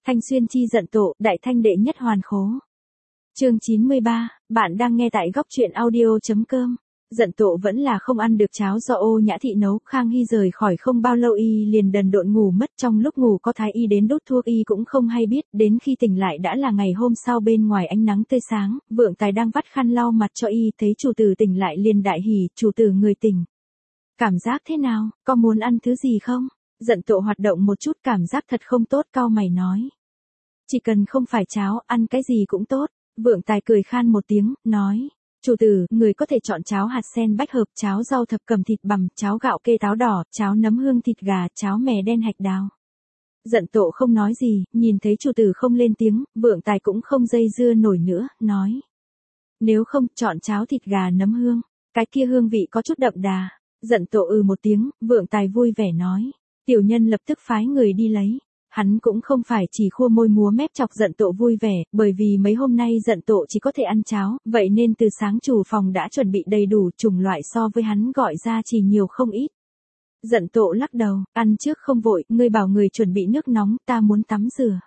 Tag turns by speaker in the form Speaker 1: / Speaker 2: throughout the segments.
Speaker 1: Thanh Xuyên chi giận Tộ, đại thanh đệ nhất hoàn khố. Chương 93, bạn đang nghe tại góc truyện audio.com. Giận Tộ vẫn là không ăn được cháo do Ô Nhã Thị nấu, Khang Hy rời khỏi không bao lâu y liền đần độn ngủ mất, trong lúc ngủ có thái y đến đốt thuốc y cũng không hay biết, đến khi tỉnh lại đã là ngày hôm sau bên ngoài ánh nắng tươi sáng, Vượng Tài đang vắt khăn lau mặt cho y, thấy chủ tử tỉnh lại liền đại hỉ, chủ tử người tỉnh. Cảm giác thế nào, có muốn ăn thứ gì không? Giận Tộ hoạt động một chút cảm giác thật không tốt, cau mày nói. Chỉ cần không phải cháo, ăn cái gì cũng tốt. Vượng Tài cười khan một tiếng, nói. Chủ tử, người có thể chọn cháo hạt sen bách hợp, cháo rau thập cẩm thịt bằm, cháo gạo kê táo đỏ, cháo nấm hương thịt gà, cháo mè đen hạch đào. Giận Tộ không nói gì, nhìn thấy chủ tử không lên tiếng, Vượng Tài cũng không dây dưa nổi nữa, nói. Nếu không, chọn cháo thịt gà nấm hương, cái kia hương vị có chút đậm đà. Giận Tộ một tiếng, Vượng Tài vui vẻ nói. Tiểu nhân lập tức phái người đi lấy. Hắn cũng không phải chỉ khua môi múa mép chọc Giận Tộ vui vẻ, bởi vì mấy hôm nay Giận Tộ chỉ có thể ăn cháo, vậy nên từ sáng chủ phòng đã chuẩn bị đầy đủ chủng loại so với hắn gọi ra chỉ nhiều không ít. Giận Tộ lắc đầu, ăn trước không vội, ngươi bảo người chuẩn bị nước nóng, ta muốn tắm rửa.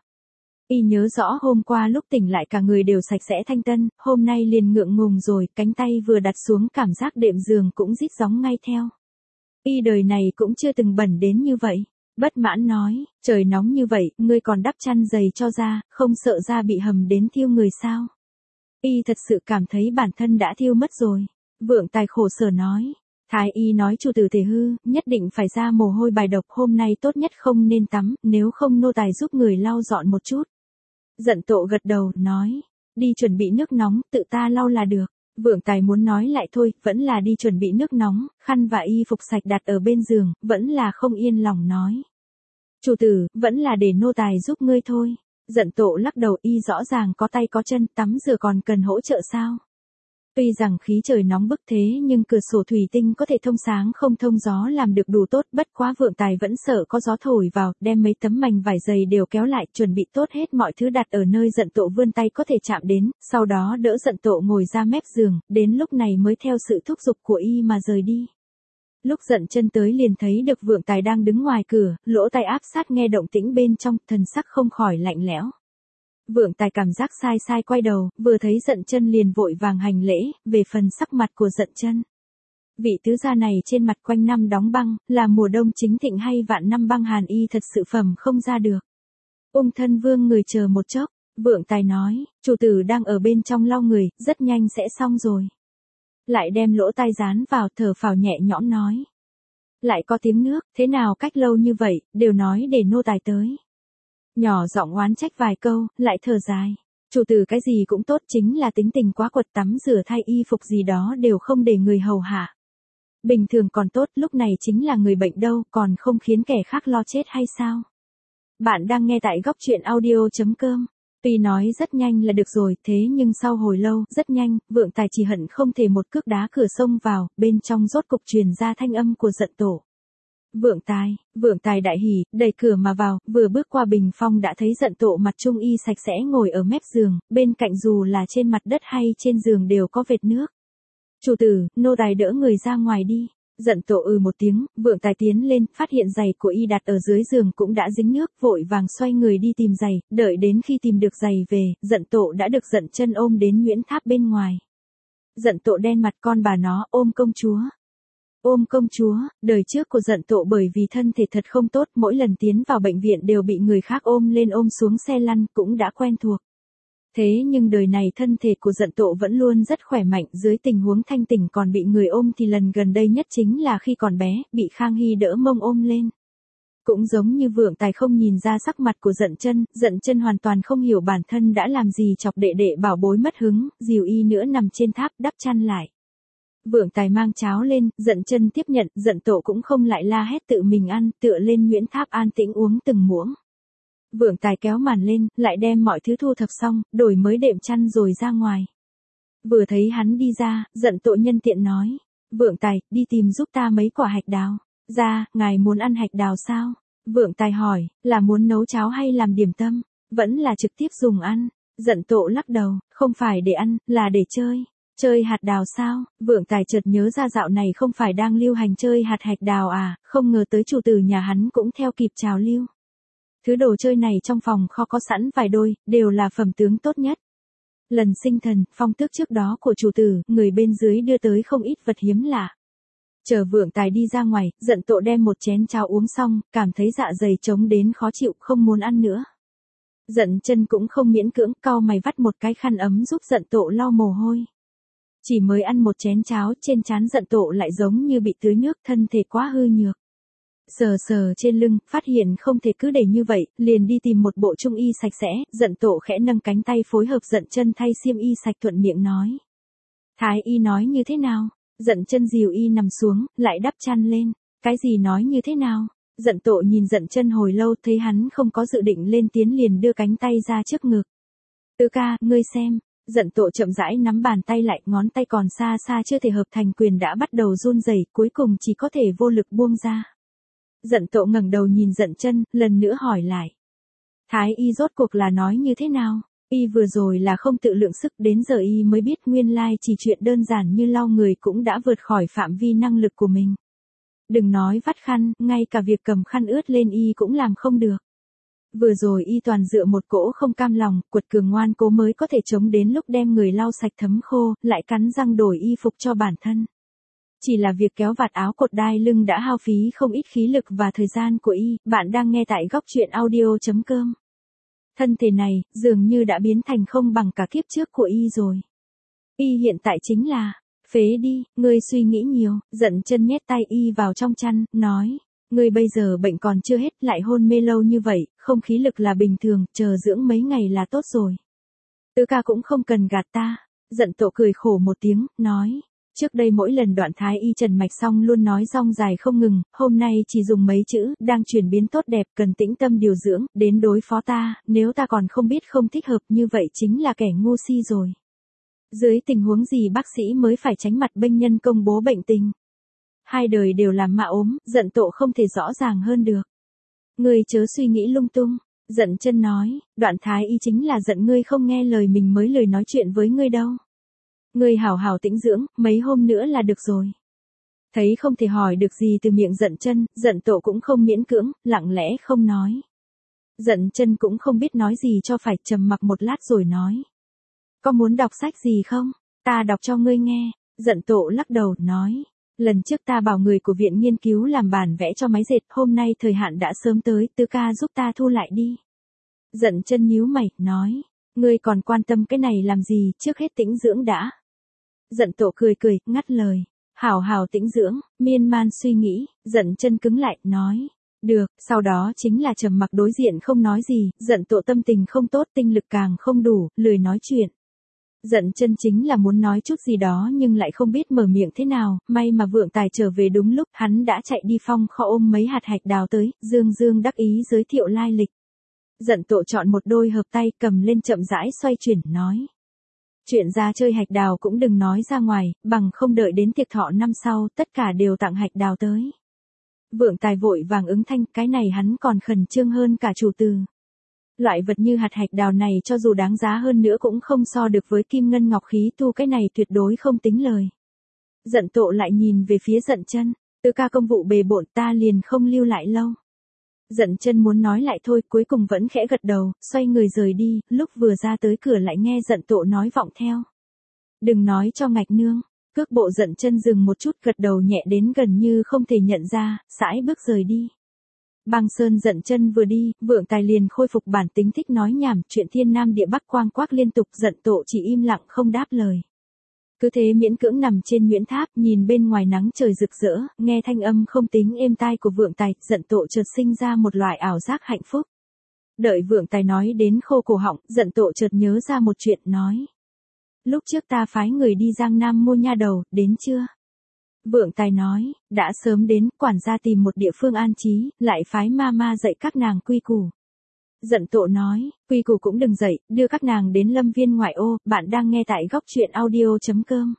Speaker 1: Y nhớ rõ hôm qua lúc tỉnh lại cả người đều sạch sẽ thanh tân, hôm nay liền ngượng ngùng rồi, cánh tay vừa đặt xuống cảm giác đệm giường cũng rít gióng ngay theo. Y đời này cũng chưa từng bẩn đến như vậy. Bất mãn nói, trời nóng như vậy, ngươi còn đắp chăn dày cho da, không sợ da bị hầm đến thiêu người sao? Y thật sự cảm thấy bản thân đã thiêu mất rồi. Vượng Tài khổ sở nói. Thái y nói chủ tử thể hư, nhất định phải ra mồ hôi bài độc, hôm nay tốt nhất không nên tắm, nếu không nô tài giúp người lau dọn một chút. Giận Tộ gật đầu, nói, đi chuẩn bị nước nóng, tự ta lau là được. Vượng Tài muốn nói lại thôi, vẫn là đi chuẩn bị nước nóng, khăn và y phục sạch đặt ở bên giường, vẫn là không yên lòng nói. Chủ tử, vẫn là để nô tài giúp ngươi thôi. Giận Tộ lắc đầu, y rõ ràng có tay có chân, tắm rửa còn cần hỗ trợ sao? Tuy rằng khí trời nóng bức thế nhưng cửa sổ thủy tinh có thể thông sáng không thông gió làm được đủ tốt, bất quá Vượng Tài vẫn sợ có gió thổi vào, đem mấy tấm mành vải dày đều kéo lại, chuẩn bị tốt hết mọi thứ đặt ở nơi Giận Tộ vươn tay có thể chạm đến, sau đó đỡ Giận Tộ ngồi ra mép giường, đến lúc này mới theo sự thúc giục của y mà rời đi. Lúc Dận Chân tới liền thấy được Vượng Tài đang đứng ngoài cửa, lỗ tai áp sát nghe động tĩnh bên trong, thần sắc không khỏi lạnh lẽo. Vượng Tài cảm giác sai sai quay đầu, vừa thấy Dận Chân liền vội vàng hành lễ, về phần sắc mặt của Dận Chân. Vị tứ gia này trên mặt quanh năm đóng băng, là mùa đông chính thịnh hay vạn năm băng hàn y thật sự phẩm không ra được. Ung Thân Vương người chờ một chốc, Vượng Tài nói, chủ tử đang ở bên trong lau người, rất nhanh sẽ xong rồi. Lại đem lỗ tai dán vào, thở phào nhẹ nhõm nói. Lại có tiếng nước, thế nào cách lâu như vậy, đều nói để nô tài tới. Nhỏ giọng oán trách vài câu, lại thở dài. Chủ tử cái gì cũng tốt, chính là tính tình quá quật, tắm rửa thay y phục gì đó đều không để người hầu hạ. Bình thường còn tốt, lúc này chính là người bệnh đâu, còn không khiến kẻ khác lo chết hay sao? Bạn đang nghe tại góc truyện audio.com. Tuy nói rất nhanh là được rồi, thế nhưng sau hồi lâu, rất nhanh, Vượng Tài chỉ hận không thể một cước đá cửa xông vào, bên trong rốt cục truyền ra thanh âm của Giận Tộ. Vượng Tài đại hỉ, đẩy cửa mà vào, vừa bước qua bình phong đã thấy Giận Tộ mặt trung y sạch sẽ ngồi ở mép giường, bên cạnh dù là trên mặt đất hay trên giường đều có vệt nước. Chủ tử, nô tài đỡ người ra ngoài đi. Giận Tộ một tiếng, Vượng Tài tiến lên, phát hiện giày của y đặt ở dưới giường cũng đã dính nước, vội vàng xoay người đi tìm giày, đợi đến khi tìm được giày về, Giận Tộ đã được Dận Chân ôm đến Nguyễn Tháp bên ngoài. Giận Tộ đen mặt, con bà nó, ôm công chúa. Ôm công chúa, đời trước của Giận Tộ bởi vì thân thể thật không tốt, mỗi lần tiến vào bệnh viện đều bị người khác ôm lên ôm xuống xe lăn, cũng đã quen thuộc. Thế nhưng đời này thân thể của Giận Tộ vẫn luôn rất khỏe mạnh, dưới tình huống thanh tỉnh còn bị người ôm thì lần gần đây nhất chính là khi còn bé, bị Khang Hy đỡ mông ôm lên. Cũng giống như Vượng Tài không nhìn ra sắc mặt của Dận Chân hoàn toàn không hiểu bản thân đã làm gì chọc đệ đệ bảo bối mất hứng, dìu y nữa nằm trên tháp đắp chăn lại. Vượng Tài mang cháo lên, Dận Chân tiếp nhận, Giận Tộ cũng không lại la hét tự mình ăn, tựa lên Nguyễn Tháp an tĩnh uống từng muỗng. Vượng Tài kéo màn lên, lại đem mọi thứ thu thập xong, đổi mới đệm chăn rồi ra ngoài. Vừa thấy hắn đi ra, Giận Tộ nhân tiện nói, Vượng Tài, đi tìm giúp ta mấy quả hạch đào. Ra, ngài muốn ăn hạch đào sao? Vượng Tài hỏi, là muốn nấu cháo hay làm điểm tâm? Vẫn là trực tiếp dùng ăn. Giận Tộ lắc đầu, không phải để ăn, là để chơi. Chơi hạt đào sao? Vượng Tài chợt nhớ ra dạo này không phải đang lưu hành chơi hạt hạch đào à, không ngờ tới chủ tử nhà hắn cũng theo kịp trào lưu. Thứ đồ chơi này trong phòng kho có sẵn vài đôi, đều là phẩm tướng tốt nhất. Lần sinh thần, phong tước trước đó của chủ tử, người bên dưới đưa tới không ít vật hiếm lạ. Chờ Vượng Tài đi ra ngoài, Dận Tộ đem một chén cháo uống xong, cảm thấy dạ dày trống đến khó chịu, không muốn ăn nữa. Dận Chân cũng không miễn cưỡng, cau mày vắt một cái khăn ấm giúp Dận Tộ lau mồ hôi. Chỉ mới ăn một chén cháo, trên trán Dận Tộ lại giống như bị tưới nước, thân thể quá hư nhược. Sờ sờ trên lưng, phát hiện không thể cứ để như vậy, liền đi tìm một bộ trung y sạch sẽ, Dận Tộ khẽ nâng cánh tay phối hợp Dận Chân thay xiêm y sạch, thuận miệng nói. Thái y nói như thế nào? Dận Chân dìu y nằm xuống, lại đắp chăn lên. Cái gì nói như thế nào? Dận Tộ nhìn Dận Chân hồi lâu, thấy hắn không có dự định lên tiếng liền đưa cánh tay ra trước ngực. Tứ ca, ngươi xem. Dận Tộ chậm rãi nắm bàn tay lại, ngón tay còn xa xa chưa thể hợp thành quyền đã bắt đầu run rẩy, cuối cùng chỉ có thể vô lực buông ra. Dận Tộ ngẩng đầu nhìn Dận Chân, lần nữa hỏi lại. Thái y rốt cuộc là nói như thế nào? Y vừa rồi là không tự lượng sức, đến giờ y mới biết nguyên lai chỉ chuyện đơn giản như lau người cũng đã vượt khỏi phạm vi năng lực của mình. Đừng nói vắt khăn, ngay cả việc cầm khăn ướt lên y cũng làm không được. Vừa rồi y toàn dựa một cỗ không cam lòng, quật cường ngoan cố mới có thể chống đến lúc đem người lau sạch thấm khô, lại cắn răng đổi y phục cho bản thân. Chỉ là việc kéo vạt áo cột đai lưng đã hao phí không ít khí lực và thời gian của y. Bạn đang nghe tại góc truyện audio.com. Thân thể này, dường như đã biến thành không bằng cả kiếp trước của y rồi. Y hiện tại chính là, phế đi, ngươi suy nghĩ nhiều. Dận Chân nhét tay y vào trong chăn, nói. Ngươi bây giờ bệnh còn chưa hết, lại hôn mê lâu như vậy, không khí lực là bình thường, chờ dưỡng mấy ngày là tốt rồi. Tứ ca cũng không cần gạt ta. Dận Tộ cười khổ một tiếng, nói. Trước đây mỗi lần Đoạn Thái y trần mạch xong luôn nói rong dài không ngừng, hôm nay chỉ dùng mấy chữ, đang chuyển biến tốt đẹp, cần tĩnh tâm điều dưỡng, đến đối phó ta, nếu ta còn không biết không thích hợp như vậy chính là kẻ ngu si rồi. Dưới tình huống gì bác sĩ mới phải tránh mặt bệnh nhân công bố bệnh tình? Hai đời đều làm mạ ốm, Dận Tộ không thể rõ ràng hơn được. Ngươi chớ suy nghĩ lung tung. Dận Chân nói, Đoạn Thái y chính là giận ngươi không nghe lời mình mới lười nói chuyện với ngươi đâu. Ngươi hảo hảo tĩnh dưỡng, mấy hôm nữa là được rồi. Thấy không thể hỏi được gì từ miệng Dận Chân, Dận Tộ cũng không miễn cưỡng, lặng lẽ không nói. Dận Chân cũng không biết nói gì cho phải, trầm mặc một lát rồi nói. Có muốn đọc sách gì không? Ta đọc cho ngươi nghe. Dận Tộ lắc đầu, nói. Lần trước ta bảo người của viện nghiên cứu làm bản vẽ cho máy dệt, hôm nay thời hạn đã sớm tới, tứ ca giúp ta thu lại đi. Dận Chân nhíu mày, nói. Ngươi còn quan tâm cái này làm gì, trước hết tĩnh dưỡng đã. Dận Tộ cười cười, ngắt lời. Hảo hảo tĩnh dưỡng, miên man suy nghĩ, Dận Chân cứng lại, nói. Được, sau đó chính là trầm mặc đối diện không nói gì, Dận Tộ tâm tình không tốt, tinh lực càng không đủ, lười nói chuyện. Dận Chân chính là muốn nói chút gì đó nhưng lại không biết mở miệng thế nào, may mà Vượng Tài trở về đúng lúc, hắn đã chạy đi phong kho ôm mấy hạt hạch đào tới, dương dương đắc ý giới thiệu lai lịch. Dận Tộ chọn một đôi hợp tay, cầm lên chậm rãi xoay chuyển, nói. Chuyện ra chơi hạch đào cũng đừng nói ra ngoài, bằng không đợi đến tiệc thọ năm sau, tất cả đều tặng hạch đào tới. Vượng Tài vội vàng ứng thanh, cái này hắn còn khẩn trương hơn cả chủ từ. Loại vật như hạt hạch đào này cho dù đáng giá hơn nữa cũng không so được với kim ngân ngọc khí tu, cái này tuyệt đối không tính lời. Dận Tộ lại nhìn về phía Dận Chân, tứ ca công vụ bề bộn, ta liền không lưu lại lâu. Dận Chân muốn nói lại thôi, cuối cùng vẫn khẽ gật đầu, xoay người rời đi, lúc vừa ra tới cửa lại nghe Dận Tộ nói vọng theo. Đừng nói cho Ngạch nương. Cước bộ Dận Chân dừng một chút, gật đầu nhẹ đến gần như không thể nhận ra, sải bước rời đi. Băng Sơn Dận Chân vừa đi, Vượng Tài liền khôi phục bản tính thích nói nhảm, chuyện thiên nam địa bắc quang quác liên tục, Dận Tộ chỉ im lặng không đáp lời. Cứ thế miễn cưỡng nằm trên nhuyễn tháp, nhìn bên ngoài nắng trời rực rỡ, nghe thanh âm không tính êm tai của Vượng Tài, Dận Tộ chợt sinh ra một loại ảo giác hạnh phúc. Đợi Vượng Tài nói đến khô cổ họng, Dận Tộ chợt nhớ ra một chuyện, nói. Lúc trước ta phái người đi Giang Nam mua nha đầu, đến chưa? Vượng Tài nói, đã sớm đến, quản gia tìm một địa phương an trí, lại phái ma dạy các nàng quy củ. Dận Tộ nói, quy củ cũng đừng dạy, đưa các nàng đến Lâm Viên ngoại ô, bạn đang nghe tại góc truyện audio.com.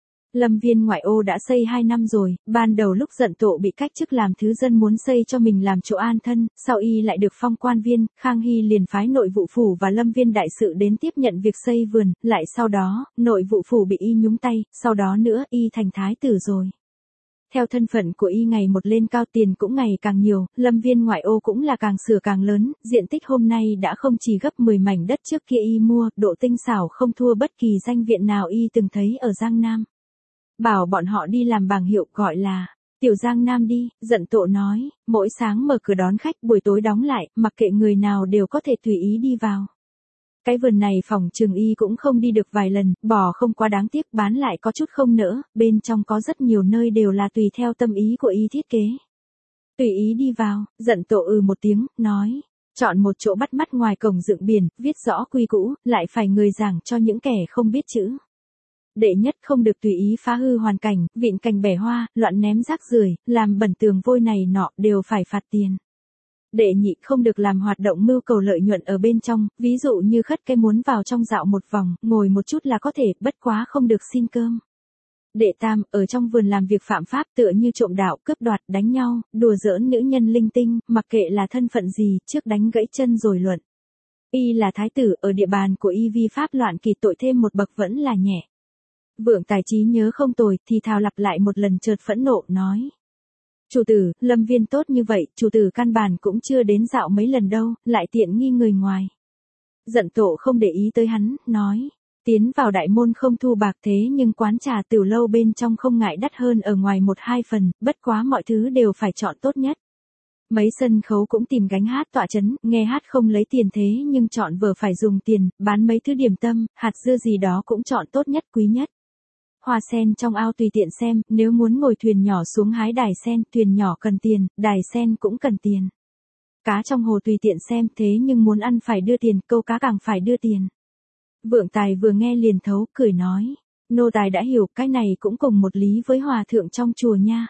Speaker 1: Lâm Viên ngoại ô đã xây 2 năm rồi, ban đầu lúc Dận Tộ bị cách chức làm thứ dân muốn xây cho mình làm chỗ an thân, sau y lại được phong quan viên, Khang Hy liền phái nội vụ phủ và Lâm Viên đại sự đến tiếp nhận việc xây vườn, lại sau đó, nội vụ phủ bị y nhúng tay, sau đó nữa y thành thái tử rồi. Theo thân phận của y ngày một lên cao, tiền cũng ngày càng nhiều, lâm viên ngoại ô cũng là càng sửa càng lớn, diện tích hôm nay đã không chỉ gấp 10 mảnh đất trước kia y mua, độ tinh xảo không thua bất kỳ danh viện nào y từng thấy ở Giang Nam. Bảo bọn họ đi làm bảng hiệu gọi là Tiểu Giang Nam đi, Dận Tộ nói, mỗi sáng mở cửa đón khách, buổi tối đóng lại, mặc kệ người nào đều có thể tùy ý đi vào. Cái vườn này phòng trường y cũng không đi được vài lần, bỏ không quá đáng tiếc, bán lại có chút không nỡ, bên trong có rất nhiều nơi đều là tùy theo tâm ý của y thiết kế. Tùy ý đi vào, Dận Tộ một tiếng, nói, chọn một chỗ bắt mắt ngoài cổng dựng biển, viết rõ quy củ, lại phải người giảng cho những kẻ không biết chữ. Đệ nhất, không được tùy ý phá hư hoàn cảnh, vịn cành bẻ hoa, loạn ném rác rưởi, làm bẩn tường vôi này nọ, đều phải phạt tiền. Đệ nhị, không được làm hoạt động mưu cầu lợi nhuận ở bên trong, ví dụ như khất cái muốn vào trong dạo một vòng, ngồi một chút là có thể, bất quá không được xin cơm. Đệ tam, ở trong vườn làm việc phạm pháp tựa như trộm đạo, cướp đoạt, đánh nhau, đùa giỡn nữ nhân linh tinh, mặc kệ là thân phận gì, trước đánh gãy chân rồi luận. Y là thái tử, ở địa bàn của y vi pháp loạn kỳ tội thêm một bậc vẫn là nhẹ. Vượng Tài trí nhớ không tồi, thì thào lặp lại một lần chợt phẫn nộ, nói. Chủ tử, lâm viên tốt như vậy, chủ tử căn bản cũng chưa đến dạo mấy lần đâu, lại tiện nghi người ngoài. Dận Tộ không để ý tới hắn, nói. Tiến vào đại môn không thu bạc, thế nhưng quán trà tiểu lâu bên trong không ngại đắt hơn ở ngoài 1-2 phần, bất quá mọi thứ đều phải chọn tốt nhất. Mấy sân khấu cũng tìm gánh hát tọa chấn, nghe hát không lấy tiền thế nhưng chọn vở phải dùng tiền, bán mấy thứ điểm tâm, hạt dưa gì đó cũng chọn tốt nhất quý nhất. Hoa sen trong ao tùy tiện xem, nếu muốn ngồi thuyền nhỏ xuống hái đài sen, thuyền nhỏ cần tiền, đài sen cũng cần tiền. Cá trong hồ tùy tiện xem, thế nhưng muốn ăn phải đưa tiền, câu cá càng phải đưa tiền. Vượng Tài vừa nghe liền thấu, cười nói, nô tài đã hiểu, cái này cũng cùng một lý với hòa thượng trong chùa nha.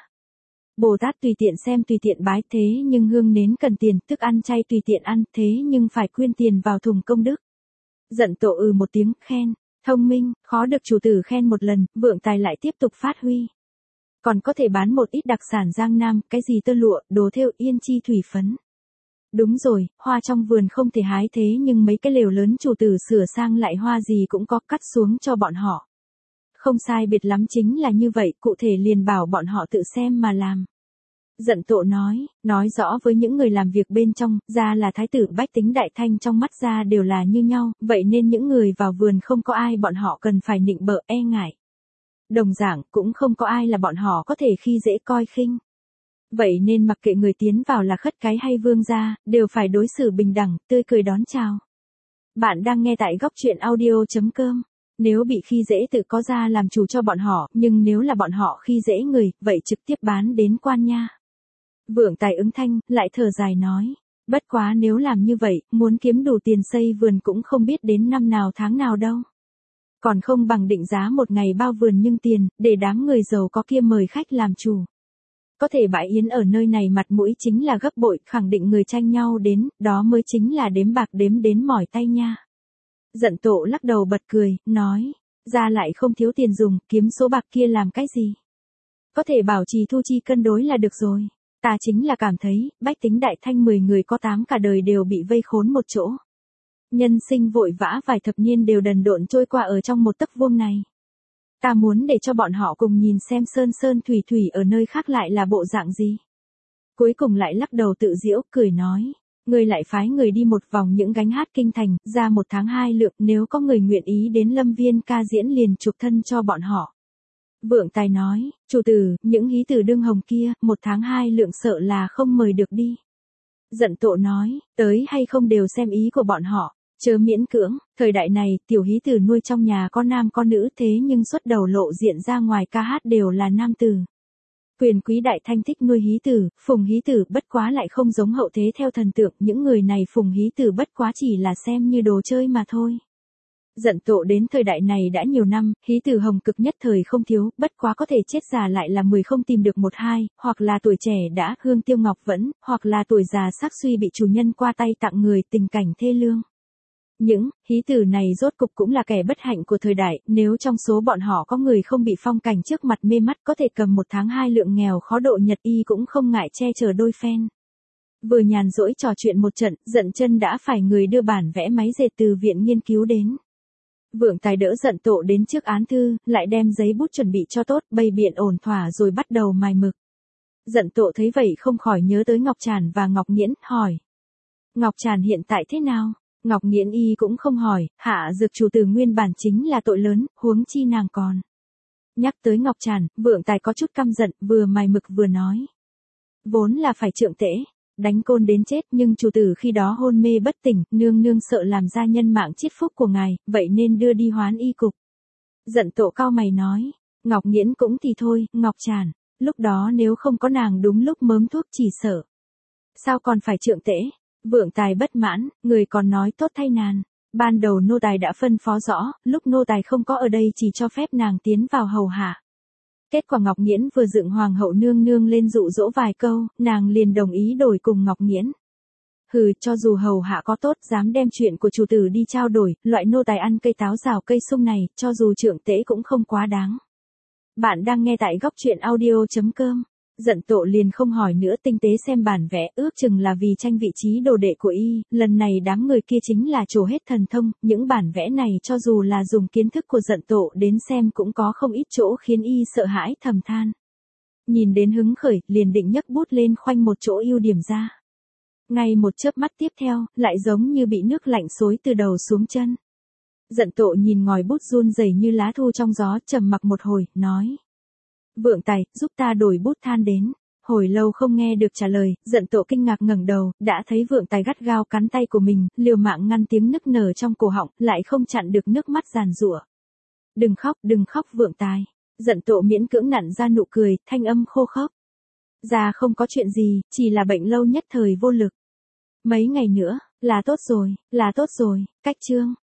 Speaker 1: Bồ Tát tùy tiện xem tùy tiện bái, thế nhưng hương nến cần tiền, thức ăn chay tùy tiện ăn, thế nhưng phải quyên tiền vào thùng công đức. Dận Tộ một tiếng, khen. Thông minh, khó được chủ tử khen một lần, Vượng Tài lại tiếp tục phát huy. Còn có thể bán một ít đặc sản Giang Nam, cái gì tơ lụa, đồ thêu, yên chi thủy phấn. Đúng rồi, hoa trong vườn không thể hái, thế nhưng mấy cái lều lớn chủ tử sửa sang lại hoa gì cũng có, cắt xuống cho bọn họ. Không sai biệt lắm, chính là như vậy, cụ thể liền bảo bọn họ tự xem mà làm. Dận Tộ nói rõ với những người làm việc bên trong, ra là thái tử, bách tính đại thanh trong mắt ra đều là như nhau, vậy nên những người vào vườn không có ai bọn họ cần phải nịnh bợ e ngại. Đồng dạng, cũng không có ai là bọn họ có thể khi dễ coi khinh. Vậy nên mặc kệ người tiến vào là khất cái hay vương gia, đều phải đối xử bình đẳng, tươi cười đón chào. Bạn đang nghe tại góc truyện audio.com. Nếu bị khi dễ tự có ra làm chủ cho bọn họ, nhưng nếu là bọn họ khi dễ người, vậy trực tiếp bán đến quan nha. Vượng Tài ứng thanh, lại thở dài nói. Bất quá nếu làm như vậy, muốn kiếm đủ tiền xây vườn cũng không biết đến năm nào tháng nào đâu. Còn không bằng định giá một ngày bao vườn nhưng tiền, để đám người giàu có kia mời khách làm chủ. Có thể bãi yến ở nơi này mặt mũi chính là gấp bội, khẳng định người tranh nhau đến, đó mới chính là đếm bạc đếm đến mỏi tay nha. Dận Tộ lắc đầu bật cười, nói. Ra lại không thiếu tiền dùng, kiếm số bạc kia làm cái gì? Có thể bảo trì thu chi cân đối là được rồi. Ta chính là cảm thấy, bách tính đại thanh 10 người có 8 cả đời đều bị vây khốn một chỗ. Nhân sinh vội vã vài thập niên đều đần độn trôi qua ở trong một tấc vuông này. Ta muốn để cho bọn họ cùng nhìn xem sơn sơn thủy thủy ở nơi khác lại là bộ dạng gì. Cuối cùng lại lắc đầu tự giễu, cười nói. Người lại phái người đi một vòng những gánh hát kinh thành, ra 1 tháng 2 lượng, nếu có người nguyện ý đến lâm viên ca diễn liền chuộc thân cho bọn họ. Vượng Tài nói, chủ tử, những hí tử đương hồng kia, 1 tháng 2 lượng sợ là không mời được đi. Dận Tộ nói, tới hay không đều xem ý của bọn họ, chớ miễn cưỡng, thời đại này, tiểu hí tử nuôi trong nhà có nam có nữ thế nhưng xuất đầu lộ diện ra ngoài ca hát đều là nam tử. Quyền quý đại thanh thích nuôi hí tử, phùng hí tử bất quá lại không giống hậu thế theo thần tượng, những người này phùng hí tử bất quá chỉ là xem như đồ chơi mà thôi. Dận Tộ đến thời đại này đã nhiều năm, hí tử hồng cực nhất thời không thiếu, bất quá có thể chết già lại là 10 không tìm được 1-2, hoặc là tuổi trẻ đã hương tiêu ngọc vẫn, hoặc là tuổi già sắc suy bị chủ nhân qua tay tặng người, tình cảnh thê lương. Những hí tử này rốt cục cũng là kẻ bất hạnh của thời đại, nếu trong số bọn họ có người không bị phong cảnh trước mặt mê mắt có thể cầm 1 tháng 2 lượng nghèo khó độ nhật y cũng không ngại che chở đôi phen. Vừa nhàn rỗi trò chuyện một trận, Dận Chân đã phải người đưa bản vẽ máy dệt từ viện nghiên cứu đến. Vượng Tài đỡ Dận Tộ đến trước án thư, lại đem giấy bút chuẩn bị cho tốt, bày biện ổn thỏa rồi bắt đầu mài mực. Dận Tộ thấy vậy không khỏi nhớ tới Ngọc Tràn và Ngọc Nghiễn, hỏi. Ngọc Tràn hiện tại thế nào? Ngọc Nghiễn y cũng không hỏi, hạ dược chủ tử nguyên bản chính là tội lớn, huống chi nàng còn. Nhắc tới Ngọc Tràn, Vượng Tài có chút căm giận, vừa mài mực vừa nói. Vốn là phải trượng tễ, đánh côn đến chết, nhưng chủ tử khi đó hôn mê bất tỉnh, nương nương sợ làm ra nhân mạng chiết phúc của ngài, vậy nên đưa đi hoán y cục. Dận Tộ cau mày nói, Ngọc Nghiễn cũng thì thôi, Ngọc Tràn, lúc đó nếu không có nàng đúng lúc mớm thuốc chỉ sợ. Sao còn phải trượng tễ? Vượng Tài bất mãn, người còn nói tốt thay nàng. Ban đầu nô tài đã phân phó rõ, lúc nô tài không có ở đây chỉ cho phép nàng tiến vào hầu hạ. Kết quả Ngọc Nghiễn vừa dựng hoàng hậu nương nương lên dụ dỗ vài câu, nàng liền đồng ý đổi cùng Ngọc Nghiễn. Hừ, cho dù hầu hạ có tốt, dám đem chuyện của chủ tử đi trao đổi, loại nô tài ăn cây táo rào cây sung này, cho dù trượng tễ cũng không quá đáng. Bạn đang nghe tại góc truyện audio.com. Dận Tộ liền không hỏi nữa, tinh tế xem bản vẽ, ước chừng là vì tranh vị trí đồ đệ của y, lần này đám người kia chính là trổ hết thần thông, những bản vẽ này cho dù là dùng kiến thức của Dận Tộ đến xem cũng có không ít chỗ khiến y sợ hãi thầm than. Nhìn đến hứng khởi, liền định nhấc bút lên khoanh một chỗ ưu điểm ra. Ngay một chớp mắt tiếp theo, lại giống như bị nước lạnh xối từ đầu xuống chân. Dận Tộ nhìn ngòi bút run rẩy như lá thu trong gió, trầm mặc một hồi, nói. Vượng Tài, giúp ta đổi bút than đến. Hồi lâu không nghe được trả lời, Dận Tộ kinh ngạc ngẩng đầu, đã thấy Vượng Tài gắt gao cắn tay của mình, liều mạng ngăn tiếng nức nở trong cổ họng, lại không chặn được nước mắt giàn giụa. Đừng khóc Vượng Tài. Dận Tộ miễn cưỡng nặn ra nụ cười, thanh âm khô khốc. Già không có chuyện gì, chỉ là bệnh lâu nhất thời vô lực. Mấy ngày nữa, là tốt rồi, cách chương.